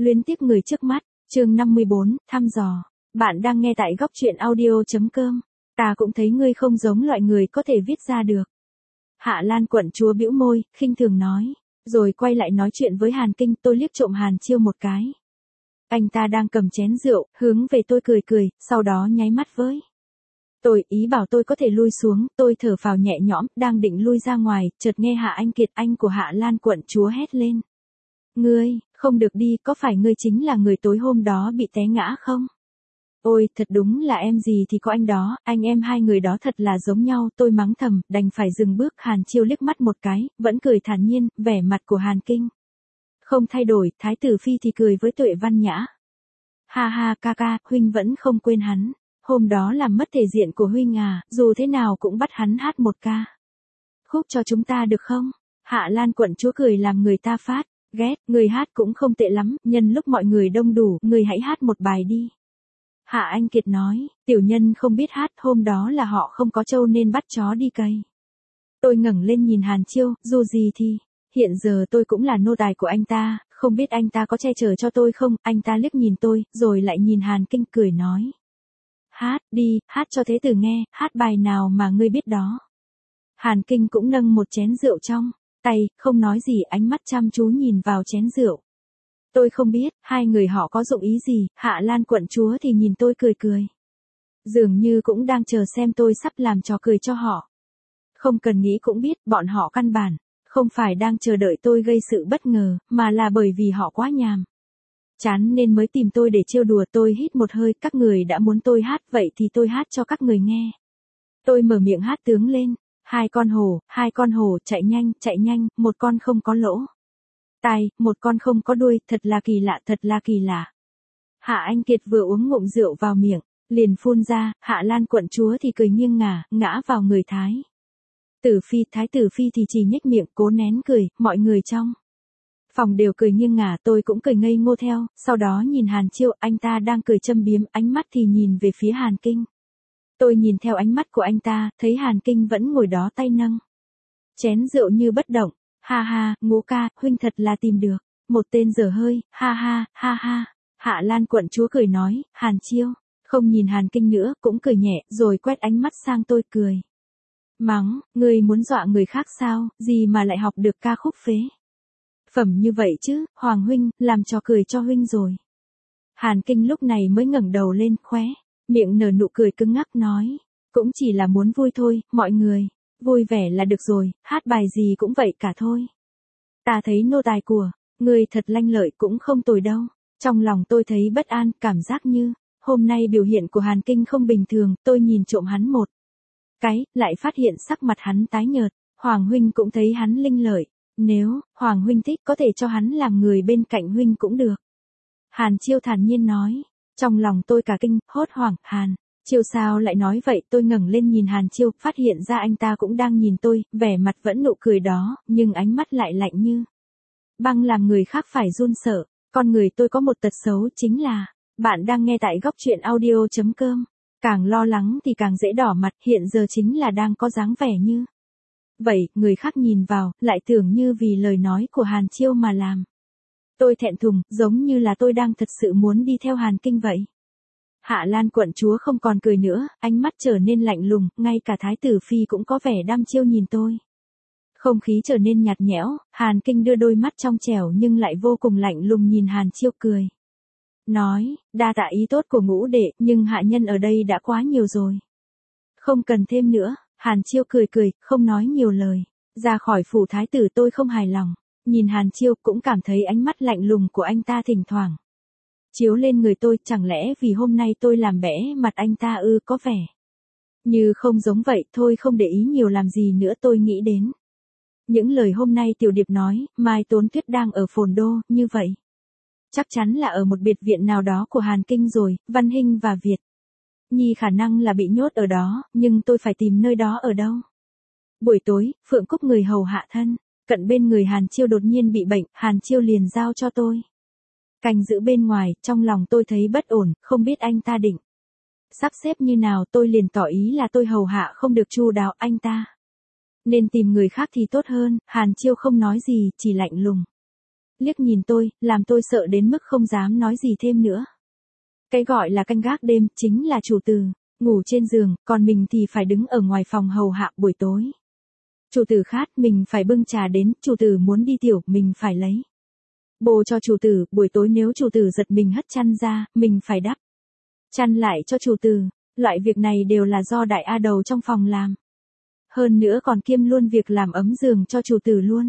Luyến tiếc người trước mắt, chương 54, thăm dò. Bạn đang nghe tại góc truyện audio.com. Ta cũng thấy ngươi không giống loại người có thể viết ra được. Hạ Lan quận chúa bĩu môi, khinh thường nói. Rồi quay lại nói chuyện với Hàn Kinh, tôi liếc trộm Hàn Chiêu một cái. Anh ta đang cầm chén rượu, hướng về tôi cười cười, sau đó nháy mắt với. Tôi ý bảo tôi có thể lui xuống, tôi thở phào nhẹ nhõm, đang định lui ra ngoài, chợt nghe Hạ Anh Kiệt anh của Hạ Lan quận chúa hét lên. Ngươi, không được đi, có phải ngươi chính là người tối hôm đó bị té ngã không? Ôi, thật đúng là em gì thì có anh đó, anh em hai người đó thật là giống nhau, tôi mắng thầm, đành phải dừng bước. Hàn Chiêu liếc mắt một cái, vẫn cười thản nhiên, vẻ mặt của Hàn Kinh không thay đổi, Thái tử Phi thì cười với Tuệ Văn Nhã. Ha ha ca ca, huynh vẫn không quên hắn, hôm đó làm mất thể diện của huynh à, dù thế nào cũng bắt hắn hát một ca khúc cho chúng ta được không? Hạ Lan quận chúa cười làm người ta phát ghét, người hát cũng không tệ lắm, nhân lúc mọi người đông đủ, người hãy hát một bài đi. Hạ Anh Kiệt nói, tiểu nhân không biết hát, hôm đó là họ không có trâu nên bắt chó đi cày. Tôi ngẩng lên nhìn Hàn Chiêu, dù gì thì, hiện giờ tôi cũng là nô tài của anh ta, không biết anh ta có che chở cho tôi không, anh ta liếc nhìn tôi, rồi lại nhìn Hàn Kinh cười nói. Hát đi, hát cho thế tử nghe, hát bài nào mà ngươi biết đó. Hàn Kinh cũng nâng một chén rượu trong tay, không nói gì, ánh mắt chăm chú nhìn vào chén rượu. Tôi không biết, hai người họ có dụng ý gì, Hạ Lan quận chúa thì nhìn tôi cười cười. Dường như cũng đang chờ xem tôi sắp làm trò cười cho họ. Không cần nghĩ cũng biết, bọn họ căn bản không phải đang chờ đợi tôi gây sự bất ngờ, mà là bởi vì họ quá nhàm chán nên mới tìm tôi để trêu đùa. Tôi hít một hơi, các người đã muốn tôi hát, vậy thì tôi hát cho các người nghe. Tôi mở miệng hát tướng lên. Hai con hổ, chạy nhanh, một con không có lỗ tai, một con không có đuôi, thật là kỳ lạ. Hạ Anh Kiệt vừa uống ngụm rượu vào miệng, liền phun ra, Hạ Lan quận chúa thì cười nghiêng ngã vào người Thái tử Phi thì chỉ nhếch miệng cố nén cười, mọi người trong phòng đều cười nghiêng ngả, tôi cũng cười ngây ngô theo, sau đó nhìn Hàn Chiêu, anh ta đang cười châm biếm, ánh mắt thì nhìn về phía Hàn Kinh. Tôi nhìn theo ánh mắt của anh ta, thấy Hàn Kinh vẫn ngồi đó tay nâng chén rượu như bất động. Ha ha, Ngũ ca, huynh thật là tìm được một tên dở hơi, ha ha. Hạ Lan quận chúa cười nói, Hàn Chiêu không nhìn Hàn Kinh nữa, cũng cười nhẹ, rồi quét ánh mắt sang tôi cười. Mắng, ngươi muốn dọa người khác sao, gì mà lại học được ca khúc phế phẩm như vậy chứ, Hoàng huynh, làm trò cười cho huynh rồi. Hàn Kinh lúc này mới ngẩng đầu lên, khóe miệng nở nụ cười cứng ngắc nói, cũng chỉ là muốn vui thôi, mọi người vui vẻ là được rồi, hát bài gì cũng vậy cả thôi. Ta thấy nô tài của ngươi thật lanh lợi, cũng không tồi đâu. Trong lòng tôi thấy bất an, cảm giác như hôm nay biểu hiện của Hàn Kinh không bình thường. Tôi nhìn trộm hắn một cái, lại phát hiện sắc mặt hắn tái nhợt. Hoàng huynh cũng thấy hắn linh lợi, nếu Hoàng huynh thích có thể cho hắn làm người bên cạnh huynh cũng được. Hàn Chiêu thản nhiên nói. Trong lòng tôi cả kinh, hốt hoảng, Hàn Chiêu sao lại nói vậy? Tôi ngẩng lên nhìn Hàn Chiêu, phát hiện ra anh ta cũng đang nhìn tôi, vẻ mặt vẫn nụ cười đó, nhưng ánh mắt lại lạnh như băng, làm người khác phải run sợ. Con người tôi có một tật xấu, chính là, bạn đang nghe tại góc truyện audio.com. Càng lo lắng thì càng dễ đỏ mặt, hiện giờ chính là đang có dáng vẻ như vậy, người khác nhìn vào, lại tưởng như vì lời nói của Hàn Chiêu mà làm. Tôi thẹn thùng, giống như là tôi đang thật sự muốn đi theo Hàn Kinh vậy. Hạ Lan quận chúa không còn cười nữa, ánh mắt trở nên lạnh lùng, ngay cả Thái tử Phi cũng có vẻ đăm chiêu nhìn tôi. Không khí trở nên nhạt nhẽo, Hàn Kinh đưa đôi mắt trong trẻo nhưng lại vô cùng lạnh lùng nhìn Hàn Chiêu cười. Nói, đa tạ ý tốt của Ngũ đệ, nhưng hạ nhân ở đây đã quá nhiều rồi. Không cần thêm nữa. Hàn Chiêu cười cười, không nói nhiều lời. Ra khỏi phủ thái tử tôi không hài lòng. Nhìn Hàn Chiêu cũng cảm thấy ánh mắt lạnh lùng của anh ta thỉnh thoảng chiếu lên người tôi, chẳng lẽ vì hôm nay tôi làm bẽ mặt anh ta ư? Có vẻ như không giống vậy, thôi không để ý nhiều làm gì nữa. Tôi nghĩ đến những lời hôm nay Tiểu Điệp nói, Mai Tốn Tuyết đang ở Phồn Đô, như vậy chắc chắn là ở một biệt viện nào đó của Hàn Kinh rồi. Văn Hinh và Việt Nhi khả năng là bị nhốt ở đó, nhưng tôi phải tìm nơi đó ở đâu. Buổi tối, Phượng Cúc người hầu hạ thân cận bên người Hàn Chiêu đột nhiên bị bệnh, Hàn Chiêu liền giao cho tôi canh giữ bên ngoài. Trong lòng tôi thấy bất ổn, không biết anh ta định sắp xếp như nào. Tôi liền tỏ ý là tôi hầu hạ không được chu đáo, anh ta nên tìm người khác thì tốt hơn. Hàn Chiêu không nói gì, chỉ lạnh lùng liếc nhìn tôi, làm tôi sợ đến mức không dám nói gì thêm nữa. Cái gọi là canh gác đêm chính là chủ tử ngủ trên giường, còn mình thì phải đứng ở ngoài phòng hầu hạ buổi tối. Chủ tử khát, mình phải bưng trà đến, chủ tử muốn đi tiểu, mình phải lấy bồ cho chủ tử, buổi tối nếu chủ tử giật mình hất chăn ra, mình phải đắp chăn lại cho chủ tử. Loại việc này đều là do đại A đầu trong phòng làm. Hơn nữa còn kiêm luôn việc làm ấm giường cho chủ tử luôn.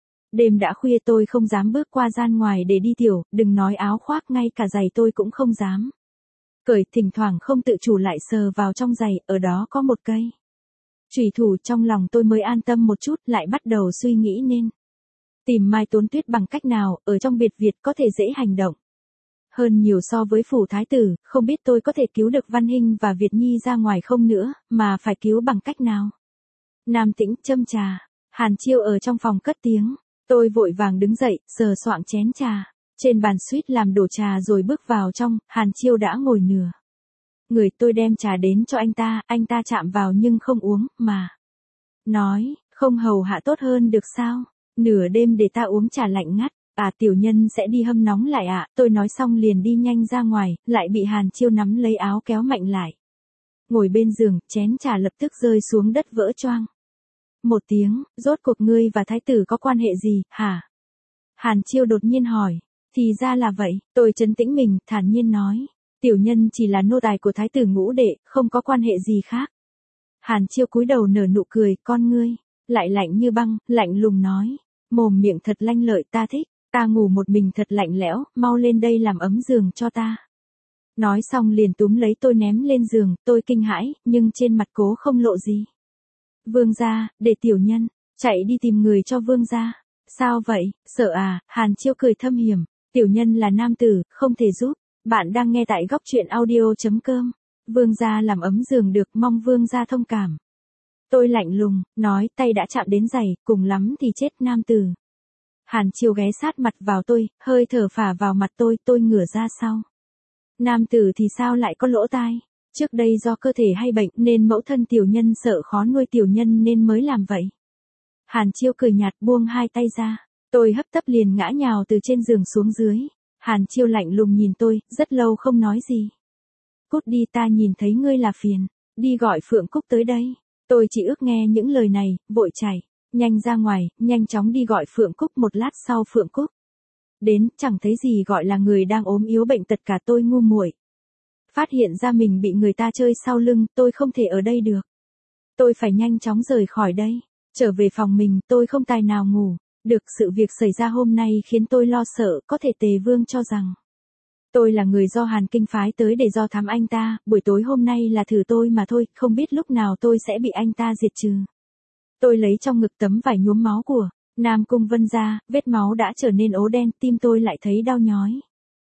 Đêm đã khuya tôi không dám bước qua gian ngoài để đi tiểu, đừng nói áo khoác, ngay cả giày tôi cũng không dám cởi, thỉnh thoảng không tự chủ lại sờ vào trong giày, ở đó có một cây chùy thủ, trong lòng tôi mới an tâm một chút, lại bắt đầu suy nghĩ nên tìm Mai Tốn Tuyết bằng cách nào, ở trong biệt viện có thể dễ hành động hơn nhiều so với phủ thái tử, không biết tôi có thể cứu được Văn Hinh và Việt Nhi ra ngoài không nữa, mà phải cứu bằng cách nào. Nam Tĩnh châm trà, Hàn Chiêu ở trong phòng cất tiếng, tôi vội vàng đứng dậy, sờ soạng chén trà trên bàn suýt làm đổ trà rồi bước vào trong. Hàn Chiêu đã ngồi nửa người, tôi đem trà đến cho anh ta chạm vào nhưng không uống, mà nói, không hầu hạ tốt hơn được sao, nửa đêm để ta uống trà lạnh ngắt. À, tiểu nhân sẽ đi hâm nóng lại ạ. Tôi nói xong liền đi nhanh ra ngoài, lại bị Hàn Chiêu nắm lấy áo kéo mạnh lại. Ngồi bên giường, chén trà lập tức rơi xuống đất vỡ choang một tiếng. Rốt cuộc ngươi và thái tử có quan hệ gì, hả? Hàn Chiêu đột nhiên hỏi. Thì ra là vậy, tôi trấn tĩnh mình, thản nhiên nói. Tiểu nhân chỉ là nô tài của thái tử Ngũ Đệ, không có quan hệ gì khác. Hàn Chiêu cúi đầu nở nụ cười, con ngươi lại lạnh như băng, lạnh lùng nói. Mồm miệng thật lanh lợi, ta thích. Ta ngủ một mình thật lạnh lẽo, mau lên đây làm ấm giường cho ta. Nói xong liền túm lấy tôi ném lên giường, tôi kinh hãi, nhưng trên mặt cố không lộ gì. Vương gia, để tiểu nhân chạy đi tìm người cho vương gia. Sao vậy, sợ à? Hàn Chiêu cười thâm hiểm. Tiểu nhân là nam tử, không thể giúp. Bạn đang nghe tại góc truyện audio.com. Vương gia làm ấm giường được, mong vương gia thông cảm. Tôi lạnh lùng, nói, tay đã chạm đến giày, cùng lắm thì chết nam tử. Hàn Chiêu ghé sát mặt vào tôi, hơi thở phả vào mặt tôi ngửa ra sau. Nam tử thì sao lại có lỗ tai? Trước đây do cơ thể hay bệnh nên mẫu thân tiểu nhân sợ khó nuôi tiểu nhân nên mới làm vậy. Hàn Chiêu cười nhạt buông hai tay ra. Tôi hấp tấp liền ngã nhào từ trên giường xuống dưới. Hàn Chiêu lạnh lùng nhìn tôi, rất lâu không nói gì. Cút đi, ta nhìn thấy ngươi là phiền. Đi gọi Phượng Cúc tới đây. Tôi chỉ ước nghe những lời này, vội chạy nhanh ra ngoài, nhanh chóng đi gọi Phượng Cúc. Một lát sau Phượng Cúc đến, chẳng thấy gì gọi là người đang ốm yếu bệnh tật cả. Tôi ngu muội phát hiện ra mình bị người ta chơi sau lưng, tôi không thể ở đây được. Tôi phải nhanh chóng rời khỏi đây, trở về phòng mình, tôi không tài nào ngủ được. Sự việc xảy ra hôm nay khiến tôi lo sợ, có thể Tề Vương cho rằng tôi là người do Hàn Kinh phái tới để do thám anh ta, buổi tối hôm nay là thử tôi mà thôi, không biết lúc nào tôi sẽ bị anh ta diệt trừ. Tôi lấy trong ngực tấm vải nhuốm máu của Nam Cung Vân ra, vết máu đã trở nên ố đen, tim tôi lại thấy đau nhói.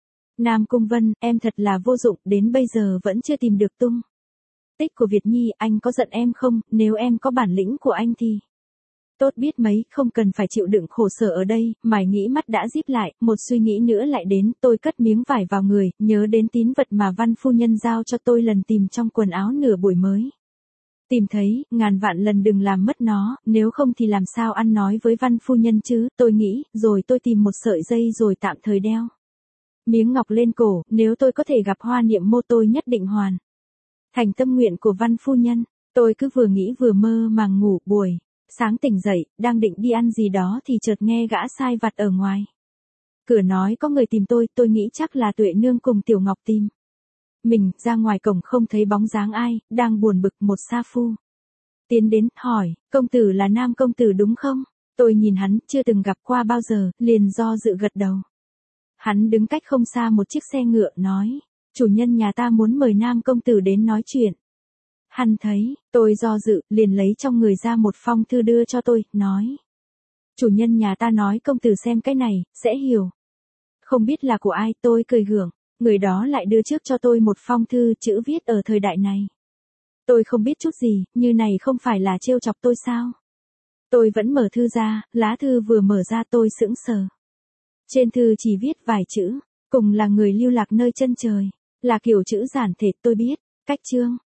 Nam Cung Vân, em thật là vô dụng, đến bây giờ vẫn chưa tìm được tung tích của Việt Nhi, anh có giận em không? Nếu em có bản lĩnh của anh thì tốt biết mấy, không cần phải chịu đựng khổ sở ở đây. Mải nghĩ mắt đã díp lại, một suy nghĩ nữa lại đến, tôi cất miếng vải vào người, nhớ đến tín vật mà Văn phu nhân giao cho tôi lần tìm trong quần áo nửa buổi mới tìm thấy, ngàn vạn lần đừng làm mất nó, nếu không thì làm sao ăn nói với Văn phu nhân chứ, tôi nghĩ, rồi tôi tìm một sợi dây rồi tạm thời đeo miếng ngọc lên cổ, nếu tôi có thể gặp Hoa Niệm Mô tôi nhất định hoàn thành tâm nguyện của Văn phu nhân. Tôi cứ vừa nghĩ vừa mơ màng ngủ. Buổi sáng tỉnh dậy, đang định đi ăn gì đó thì chợt nghe gã sai vặt ở ngoài cửa nói có người tìm tôi nghĩ chắc là Tuệ Nương cùng Tiểu Ngọc tìm mình. Ra ngoài cổng không thấy bóng dáng ai, đang buồn bực một sa phu tiến đến, hỏi, công tử là Nam công tử đúng không? Tôi nhìn hắn, chưa từng gặp qua bao giờ, liền do dự gật đầu. Hắn đứng cách không xa một chiếc xe ngựa, nói, chủ nhân nhà ta muốn mời Nam công tử đến nói chuyện. Hắn thấy tôi do dự, liền lấy trong người ra một phong thư đưa cho tôi, nói, chủ nhân nhà ta nói công tử xem cái này, sẽ hiểu. Không biết là của ai, tôi cười gượng, người đó lại đưa trước cho tôi một phong thư, chữ viết ở thời đại này tôi không biết chút gì, như này không phải là trêu chọc tôi sao? Tôi vẫn mở thư ra, lá thư vừa mở ra tôi sững sờ. Trên thư chỉ viết vài chữ, cùng là người lưu lạc nơi chân trời, là kiểu chữ giản thể. Tôi biết, cách chương